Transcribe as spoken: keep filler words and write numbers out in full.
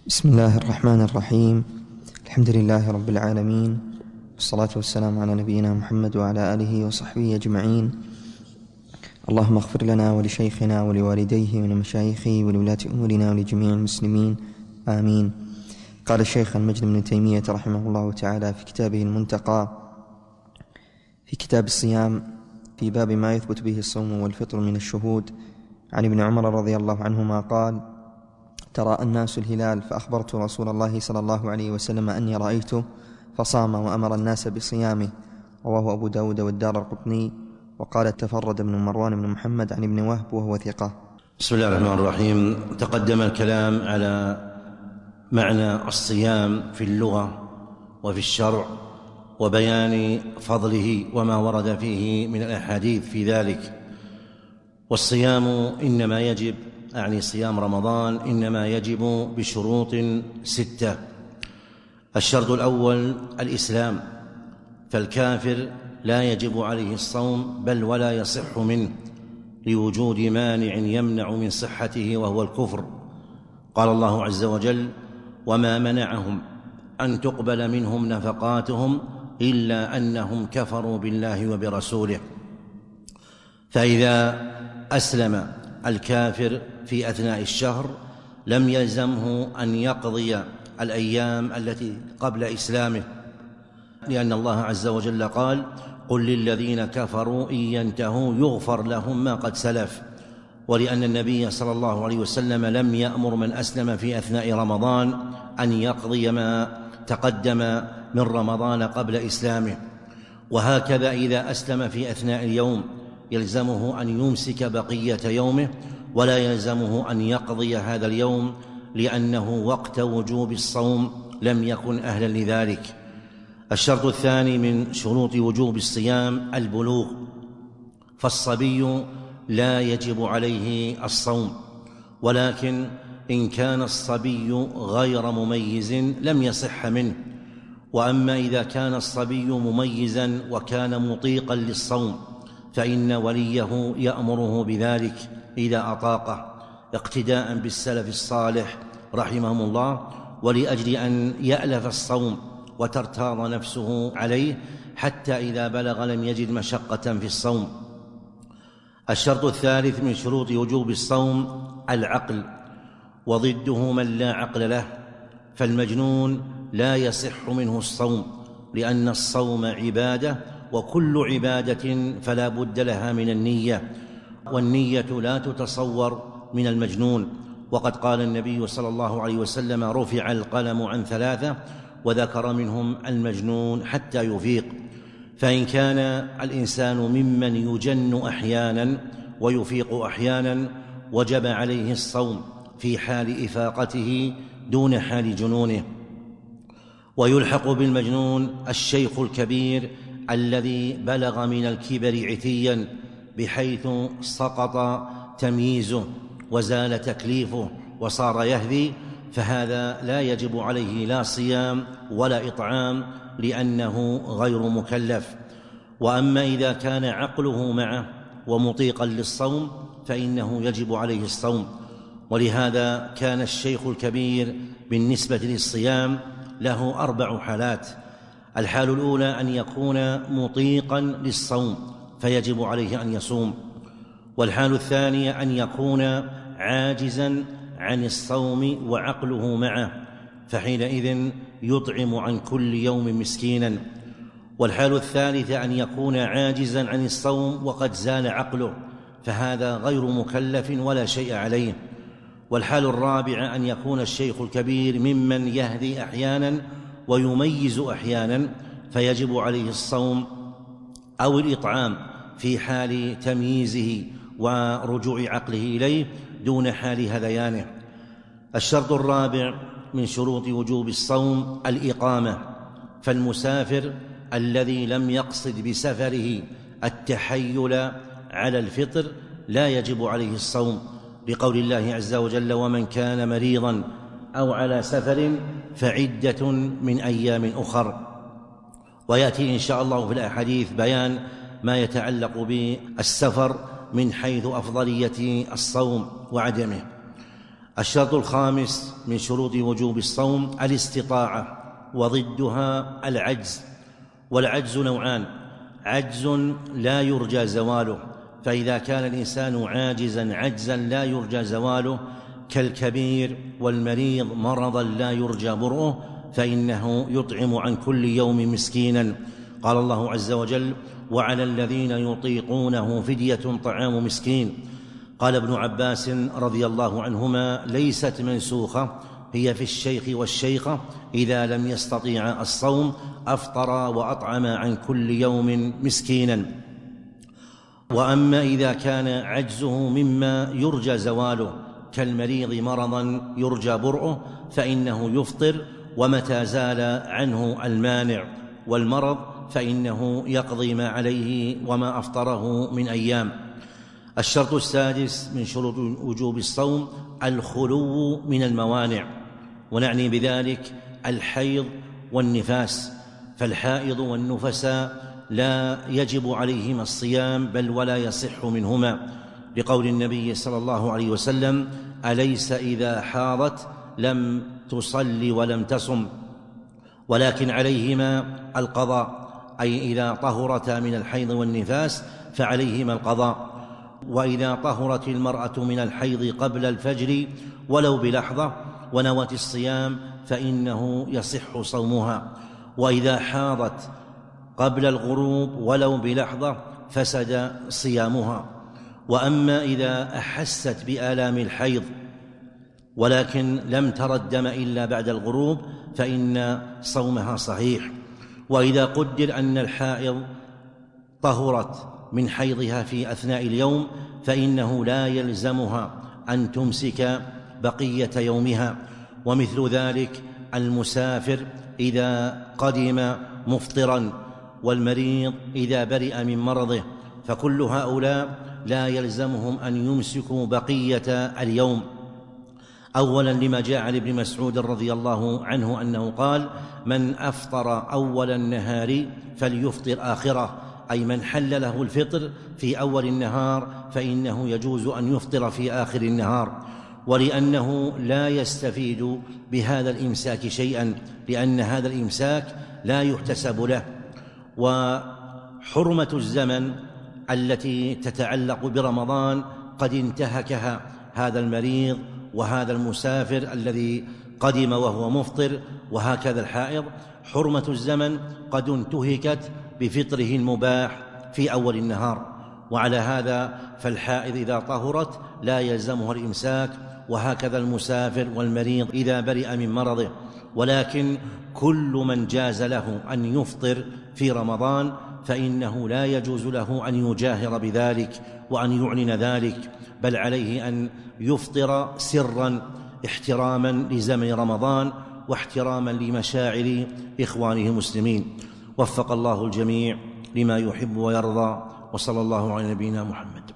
بسم الله الرحمن الرحيم. الحمد لله رب العالمين، والصلاة والسلام على نبينا محمد وعلى آله وصحبه أجمعين. اللهم اغفر لنا ولشيخنا ولوالديه ولمشايخه ولولاة أمورنا ولجميع المسلمين، آمين. قال الشيخ المجد بن تيمية رحمه الله تعالى في كتابه المنتقى في كتاب الصيام في باب ما يثبت به الصوم والفطر من الشهود، عن ابن عمر رضي الله عنهما قال: تراءى الناس الهلال فأخبرت رسول الله صلى الله عليه وسلم أني رأيته فصام وأمر الناس بصيامه. رواه أبو داود والدارقطني. وقال: تفرد ابن مروان بن محمد عن ابن وهب وهو ثقة. بسم الله الرحمن الرحيم. تقدم الكلام على معنى الصيام في اللغة وفي الشرع، وبيان فضله وما ورد فيه من الأحاديث في ذلك. والصيام إنما يجب، أعني صيام رمضان، إنما يجب بشروط ستة. الشرط الأول الإسلام، فالكافر لا يجب عليه الصوم بل ولا يصح منه لوجود مانع يمنع من صحته وهو الكفر. قال الله عز وجل: وما منعهم أن تقبل منهم نفقاتهم إلا أنهم كفروا بالله وبرسوله. فإذا أسلم الكافر في أثناء الشهر لم يلزمه أن يقضي الأيام التي قبل إسلامه، لأن الله عز وجل قال: قل للذين كفروا إن ينتهوا يغفر لهم ما قد سلف. ولأن النبي صلى الله عليه وسلم لم يأمر من أسلم في أثناء رمضان أن يقضي ما تقدم من رمضان قبل إسلامه. وهكذا إذا أسلم في أثناء اليوم يلزمه أن يمسك بقية يومه، ولا يلزمه أن يقضي هذا اليوم، لأنه وقت وجوب الصوم لم يكن أهلا لذلك. الشرط الثاني من شروط وجوب الصيام البلوغ، فالصبي لا يجب عليه الصوم، ولكن إن كان الصبي غير مميز لم يصح منه. وأما إذا كان الصبي مميزا وكان مطيقا للصوم فإن وليه يأمره بذلك إذا أطاقه، اقتداء بالسلف الصالح رحمهم الله، ولأجل أن يألف الصوم وترتاض نفسه عليه حتى إذا بلغ لم يجد مشقة في الصوم. الشرط الثالث من شروط وجوب الصوم العقل، وضده من لا عقل له، فالمجنون لا يصح منه الصوم، لأن الصوم عبادة، وكل عبادة فلا بد لها من النية، والنية لا تتصور من المجنون. وقد قال النبي صلى الله عليه وسلم: رفع القلم عن ثلاثة، وذكر منهم المجنون حتى يفيق. فإن كان الإنسان ممن يجن أحيانا ويفيق أحيانا وجب عليه الصوم في حال إفاقته دون حال جنونه. ويلحق بالمجنون الشيخ الكبير الذي بلغ من الكبر عتيا بحيث سقط تمييزه وزال تكليفه وصار يهذي، فهذا لا يجب عليه لا صيام ولا إطعام، لأنه غير مكلف. وأما إذا كان عقله معه ومطيقا للصوم فإنه يجب عليه الصوم. ولهذا كان الشيخ الكبير بالنسبة للصيام له أربع حالات. الحال الأولى أن يكون مطيقا للصوم فيجب عليه أن يصوم. والحال الثانية أن يكون عاجزا عن الصوم وعقله معه، فحينئذ يطعم عن كل يوم مسكينا. والحال الثالثة أن يكون عاجزا عن الصوم وقد زال عقله، فهذا غير مكلف ولا شيء عليه. والحال الرابعة أن يكون الشيخ الكبير ممن يهدي أحيانا ويميز أحيانا، فيجب عليه الصوم أو الإطعام في حال تمييزه ورجوع عقله إليه دون حال هذيانه. الشرط الرابع من شروط وجوب الصوم الإقامة، فالمسافر الذي لم يقصد بسفره التحيل على الفطر لا يجب عليه الصوم، لقول الله عز وجل: ومن كان مريضا أو على سفر فعدة من أيام أخر. ويأتي إن شاء الله في الأحاديث بيان ما يتعلق بالسفر من حيث أفضلية الصوم وعدمه. الشرط الخامس من شروط وجوب الصوم الاستطاعة، وضدها العجز. والعجز نوعان: عجز لا يرجى زواله، فإذا كان الإنسان عاجزا عجزا لا يرجى زواله كالكبير والمريض مرضا لا يرجى برؤه، فإنه يطعم عن كل يوم مسكينا. قال الله عز وجل: وعلى الذين يطيقونه فدية طعام مسكين. قال ابن عباس رضي الله عنهما: ليست منسوخة، هي في الشيخ والشيخة إذا لم يستطيع الصوم أفطر وأطعم عن كل يوم مسكينا. وأما إذا كان عجزه مما يرجى زواله كالمريض مرضا يرجى برؤه فإنه يفطر، ومتى زال عنه المانع والمرض فإنه يقضي ما عليه وما أفطره من أيام. الشرط السادس من شروط وجوب الصوم الخلو من الموانع، ونعني بذلك الحيض والنفاس، فالحائض والنفساء لا يجب عليهما الصيام بل ولا يصح منهما، لقول النبي صلى الله عليه وسلم: أليس إذا حاضت لم تصل ولم تصم، ولكن عليهما القضاء، أي إذا طهرتا من الحيض والنفاس فعليهما القضاء. وإذا طهرت المرأة من الحيض قبل الفجر ولو بلحظة ونوت الصيام فإنه يصح صومها، وإذا حاضت قبل الغروب ولو بلحظة فسد صيامها. وأما إذا أحست بآلام الحيض ولكن لم تر الدم إلا بعد الغروب فإن صومها صحيح. وإذا قدر أن الحائض طهرت من حيضها في أثناء اليوم فإنه لا يلزمها أن تمسك بقية يومها. ومثل ذلك المسافر إذا قدم مفطرا، والمريض إذا برئ من مرضه، فكل هؤلاء لا يلزمهم أن يمسكوا بقية اليوم. أولا لما جاء عن ابن مسعود رضي الله عنه أنه قال: من أفطر أول النهار فليفطر آخره، أي من حل له الفطر في أول النهار فإنه يجوز أن يفطر في آخر النهار، ولأنه لا يستفيد بهذا الإمساك شيئا، لأن هذا الإمساك لا يحتسب له. وحرمة الزمن التي تتعلق برمضان قد انتهكها هذا المريض وهذا المسافر الذي قدم وهو مفطر، وهكذا الحائض. حرمة الزمن قد انتهكت بفطره المباح في أول النهار، وعلى هذا فالحائض إذا طهرت لا يلزمها الإمساك، وهكذا المسافر والمريض إذا برئ من مرضه. ولكن كل من جاز له أن يفطر في رمضان فإنه لا يجوز له أن يجاهر بذلك وأن يعلن ذلك، بل عليه أن يفطر سرا احتراما لزمن رمضان واحتراما لمشاعر إخوانه المسلمين. وفق الله الجميع لما يحب ويرضى، وصلى الله على نبينا محمد.